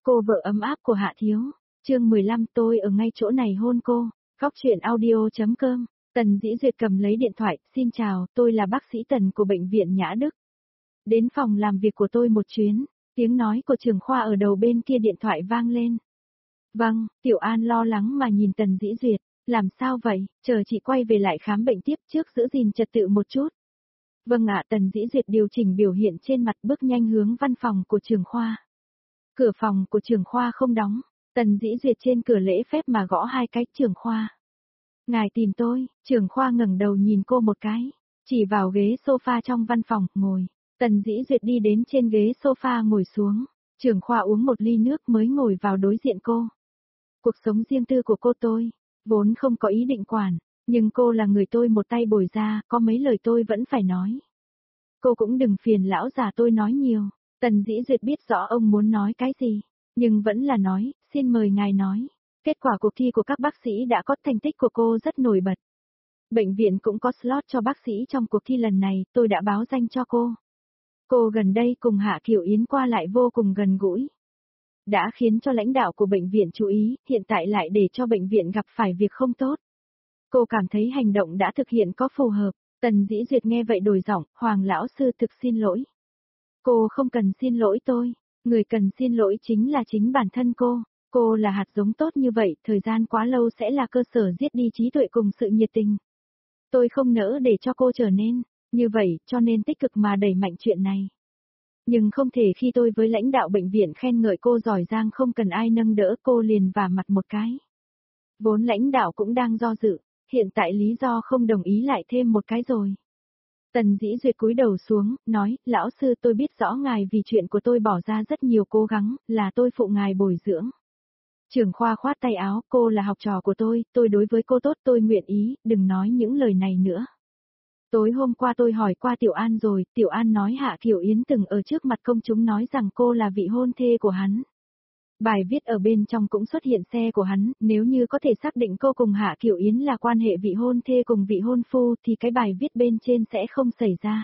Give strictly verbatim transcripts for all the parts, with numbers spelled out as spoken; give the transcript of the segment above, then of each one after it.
Cô vợ ấm áp của Hạ Thiếu. Chương mười lăm tôi ở ngay chỗ này hôn cô. Góc truyện audio.com. Tần Dĩ Duyệt cầm lấy điện thoại, xin chào, tôi là bác sĩ Tần của bệnh viện Nhã Đức. Đến phòng làm việc của tôi một chuyến, tiếng nói của trưởng khoa ở đầu bên kia điện thoại vang lên. Vâng, Tiểu An lo lắng mà nhìn Tần Dĩ Duyệt, làm sao vậy, chờ chị quay về lại khám bệnh tiếp trước giữ gìn trật tự một chút. Vâng ạ, Tần Dĩ Duyệt điều chỉnh biểu hiện trên mặt bước nhanh hướng văn phòng của trưởng khoa. Cửa phòng của trưởng khoa không đóng, Tần Dĩ Duyệt trên cửa lễ phép mà gõ hai cái. Trưởng khoa. Ngài tìm tôi. Trưởng khoa ngẩng đầu nhìn cô một cái, chỉ vào ghế sofa trong văn phòng, ngồi. Tần Dĩ Duyệt đi đến trên ghế sofa ngồi xuống, trưởng khoa uống một ly nước mới ngồi vào đối diện cô. Cuộc sống riêng tư của cô tôi, vốn không có ý định quản, nhưng cô là người tôi một tay bồi ra, có mấy lời tôi vẫn phải nói. Cô cũng đừng phiền lão già tôi nói nhiều. Tần Dĩ Duyệt biết rõ ông muốn nói cái gì, nhưng vẫn là nói, xin mời ngài nói. Kết quả cuộc thi của các bác sĩ đã có, thành tích của cô rất nổi bật. Bệnh viện cũng có slot cho bác sĩ trong cuộc thi lần này, tôi đã báo danh cho cô. Cô gần đây cùng Hạ Kiều Yến qua lại vô cùng gần gũi. Đã khiến cho lãnh đạo của bệnh viện chú ý, hiện tại lại để cho bệnh viện gặp phải việc không tốt. Cô cảm thấy hành động đã thực hiện có phù hợp. Tần Dĩ Duyệt nghe vậy đổi giọng, Hoàng lão sư thực xin lỗi. Cô không cần xin lỗi tôi, người cần xin lỗi chính là chính bản thân cô. Cô là hạt giống tốt như vậy, thời gian quá lâu sẽ là cơ sở giết đi trí tuệ cùng sự nhiệt tình. Tôi không nỡ để cho cô trở nên như vậy, cho nên tích cực mà đẩy mạnh chuyện này. Nhưng không thể khi tôi với lãnh đạo bệnh viện khen ngợi cô giỏi giang không cần ai nâng đỡ cô liền vả mặt một cái. Vốn lãnh đạo cũng đang do dự, hiện tại lý do không đồng ý lại thêm một cái rồi. Tần Dĩ Duyệt cúi đầu xuống, nói, lão sư tôi biết rõ ngài vì chuyện của tôi bỏ ra rất nhiều cố gắng, là tôi phụ ngài bồi dưỡng. Trưởng khoa khoát tay áo, cô là học trò của tôi, tôi đối với cô tốt tôi nguyện ý, đừng nói những lời này nữa. Tối hôm qua tôi hỏi qua Tiểu An rồi, Tiểu An nói Hạ Kiều Yến từng ở trước mặt công chúng nói rằng cô là vị hôn thê của hắn. Bài viết ở bên trong cũng xuất hiện xe của hắn, nếu như có thể xác định cô cùng Hạ Kiều Yến là quan hệ vị hôn thê cùng vị hôn phu thì cái bài viết bên trên sẽ không xảy ra.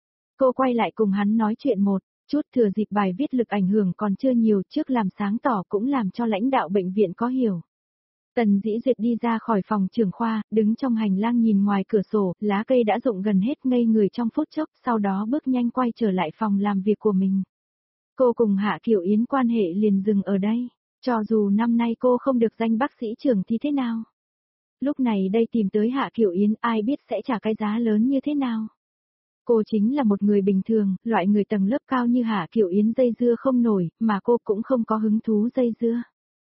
Cô quay lại cùng hắn nói chuyện một chút, thừa dịp bài viết lực ảnh hưởng còn chưa nhiều, trước làm sáng tỏ cũng làm cho lãnh đạo bệnh viện có hiểu. Tần Dĩ Duyệt đi ra khỏi phòng trưởng khoa, đứng trong hành lang nhìn ngoài cửa sổ, lá cây đã rụng gần hết ngây người trong phút chốc, sau đó bước nhanh quay trở lại phòng làm việc của mình. Cô cùng Hạ Kiều Yến quan hệ liền dừng ở đây, cho dù năm nay cô không được danh bác sĩ trưởng thì thế nào. Lúc này đây tìm tới Hạ Kiều Yến ai biết sẽ trả cái giá lớn như thế nào. Cô chính là một người bình thường, loại người tầng lớp cao như Hạ Kiều Yến dây dưa không nổi, mà cô cũng không có hứng thú dây dưa.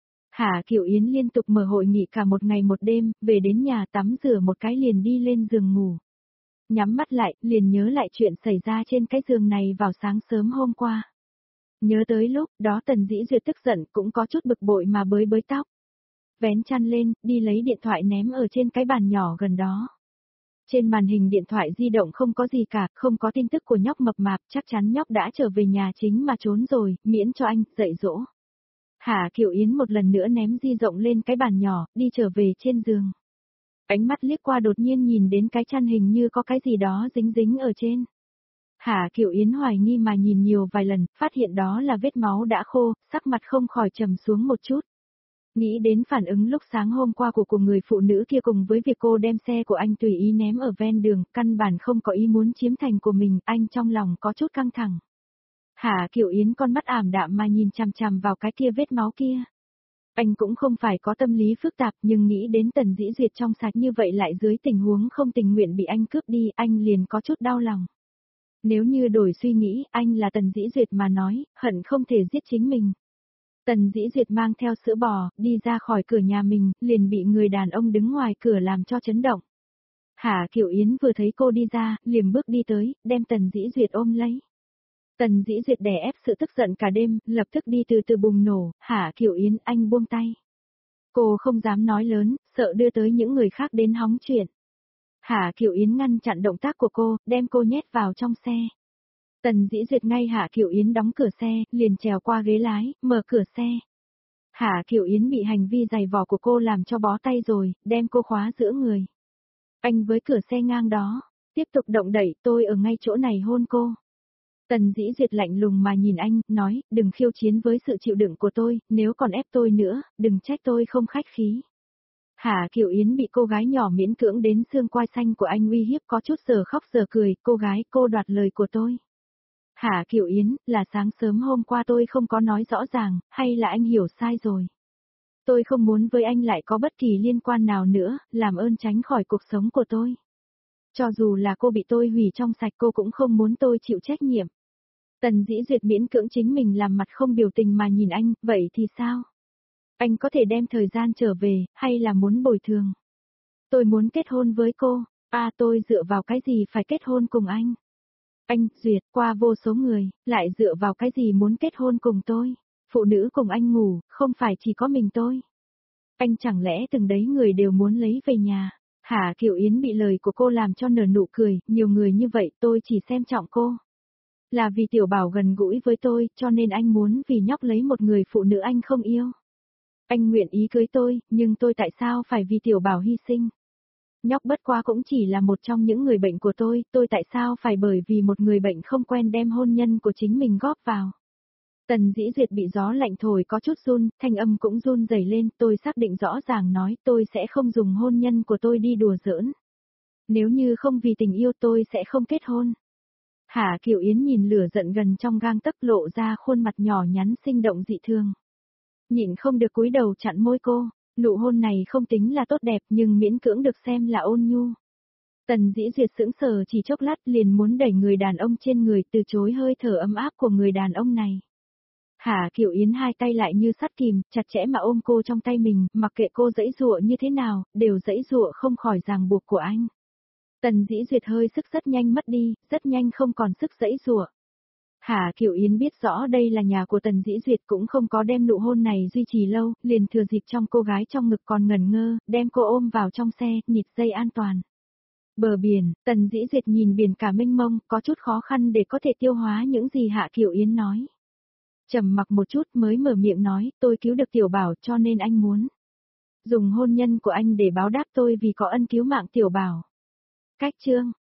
Hạ Kiều Yến liên tục mở hội nghị cả một ngày một đêm, về đến nhà tắm rửa một cái liền đi lên giường ngủ. Nhắm mắt lại, liền nhớ lại chuyện xảy ra trên cái giường này vào sáng sớm hôm qua. Nhớ tới lúc đó Tần Dĩ Duyệt tức giận cũng có chút bực bội mà bới bới tóc. Vén chăn lên, đi lấy điện thoại ném ở trên cái bàn nhỏ gần đó. Trên màn hình điện thoại di động không có gì cả, không có tin tức của nhóc mập mạp, chắc chắn nhóc đã trở về nhà chính mà trốn rồi, miễn cho anh dạy dỗ. Hạ Kiều Yến một lần nữa ném di động lên cái bàn nhỏ, đi trở về trên giường. Ánh mắt liếc qua đột nhiên nhìn đến cái chăn hình như có cái gì đó dính dính ở trên. Hạ Kiều Yến hoài nghi mà nhìn nhiều vài lần, phát hiện đó là vết máu đã khô, sắc mặt không khỏi trầm xuống một chút. Nghĩ đến phản ứng lúc sáng hôm qua của của người phụ nữ kia cùng với việc cô đem xe của anh tùy ý ném ở ven đường, căn bản không có ý muốn chiếm thành của mình, anh trong lòng có chút căng thẳng. Hạ Kiều Yến con mắt ảm đạm mà nhìn chằm chằm vào cái kia vết máu kia. Anh cũng không phải có tâm lý phức tạp nhưng nghĩ đến Tần Dĩ Duyệt trong sạch như vậy lại dưới tình huống không tình nguyện bị anh cướp đi, anh liền có chút đau lòng. Nếu như đổi suy nghĩ, anh là Tần Dĩ Duyệt mà nói, hận không thể giết chính mình. Tần Dĩ Duyệt mang theo sữa bò, đi ra khỏi cửa nhà mình, liền bị người đàn ông đứng ngoài cửa làm cho chấn động. Hạ Kiều Yến vừa thấy cô đi ra, liền bước đi tới, đem Tần Dĩ Duyệt ôm lấy. Tần Dĩ Duyệt đè ép sự tức giận cả đêm, lập tức đi từ từ bùng nổ, Hạ Kiều Yến anh buông tay. Cô không dám nói lớn, sợ đưa tới những người khác đến hóng chuyện. Hạ Kiều Yến ngăn chặn động tác của cô, đem cô nhét vào trong xe. Tần Dĩ Duyệt ngay Hạ Kiều Yến đóng cửa xe, liền trèo qua ghế lái, mở cửa xe. Hạ Kiều Yến bị hành vi giày vò của cô làm cho bó tay rồi, đem cô khóa giữa người. Anh với cửa xe ngang đó, tiếp tục động đẩy, tôi ở ngay chỗ này hôn cô. Tần Dĩ Duyệt lạnh lùng mà nhìn anh, nói, đừng khiêu chiến với sự chịu đựng của tôi, nếu còn ép tôi nữa, đừng trách tôi không khách khí. Hà Kiều Yến bị cô gái nhỏ miễn cưỡng đến xương quai xanh của anh uy hiếp có chút giờ khóc giờ cười, cô gái, cô đoạt lời của tôi. Hà Kiều Yến, là sáng sớm hôm qua tôi không có nói rõ ràng, hay là anh hiểu sai rồi? Tôi không muốn với anh lại có bất kỳ liên quan nào nữa, làm ơn tránh khỏi cuộc sống của tôi. Cho dù là cô bị tôi hủy trong sạch cô cũng không muốn tôi chịu trách nhiệm. Tần Dĩ Duyệt miễn cưỡng chính mình làm mặt không biểu tình mà nhìn anh, vậy thì sao? Anh có thể đem thời gian trở về, hay là muốn bồi thường? Tôi muốn kết hôn với cô, à tôi dựa vào cái gì phải kết hôn cùng anh? Anh, Duyệt, qua vô số người, lại dựa vào cái gì muốn kết hôn cùng tôi? Phụ nữ cùng anh ngủ, không phải chỉ có mình tôi. Anh chẳng lẽ từng đấy người đều muốn lấy về nhà? Hà Kiều Yến bị lời của cô làm cho nở nụ cười, nhiều người như vậy tôi chỉ xem trọng cô. Là vì Tiểu Bảo gần gũi với tôi, cho nên anh muốn vì nhóc lấy một người phụ nữ anh không yêu. Anh nguyện ý cưới tôi, nhưng tôi tại sao phải vì Tiểu Bảo hy sinh? Nhóc bất quá cũng chỉ là một trong những người bệnh của tôi, tôi tại sao phải bởi vì một người bệnh không quen đem hôn nhân của chính mình góp vào? Tần Dĩ Duyệt bị gió lạnh thổi có chút run, thanh âm cũng run rẩy lên, tôi xác định rõ ràng nói tôi sẽ không dùng hôn nhân của tôi đi đùa giỡn. Nếu như không vì tình yêu tôi sẽ không kết hôn. Hà Kiều Yến nhìn lửa giận gần trong gang tấc lộ ra khuôn mặt nhỏ nhắn sinh động dị thường. Nhịn không được cúi đầu chặn môi cô, nụ hôn này không tính là tốt đẹp nhưng miễn cưỡng được xem là ôn nhu. Tần Dĩ Duyệt sững sờ chỉ chốc lát liền muốn đẩy người đàn ông trên người từ chối hơi thở ấm áp của người đàn ông này. Hà Kiều Yến hai tay lại như sắt kìm, chặt chẽ mà ôm cô trong tay mình, mặc kệ cô giãy giụa như thế nào, đều giãy giụa không khỏi ràng buộc của anh. Tần Dĩ Duyệt hơi sức rất nhanh mất đi, rất nhanh không còn sức giãy giụa. Hà Kiều Yến biết rõ đây là nhà của Tần Dĩ Duyệt cũng không có đem nụ hôn này duy trì lâu, liền thừa dịp trong cô gái trong ngực còn ngẩn ngơ, đem cô ôm vào trong xe, nịt dây an toàn. Bờ biển, Tần Dĩ Duyệt nhìn biển cả mênh mông, có chút khó khăn để có thể tiêu hóa những gì Hạ Kiều Yến nói. Trầm mặc một chút mới mở miệng nói, tôi cứu được Tiểu Bảo cho nên anh muốn dùng hôn nhân của anh để báo đáp tôi vì có ân cứu mạng Tiểu Bảo. Cách chương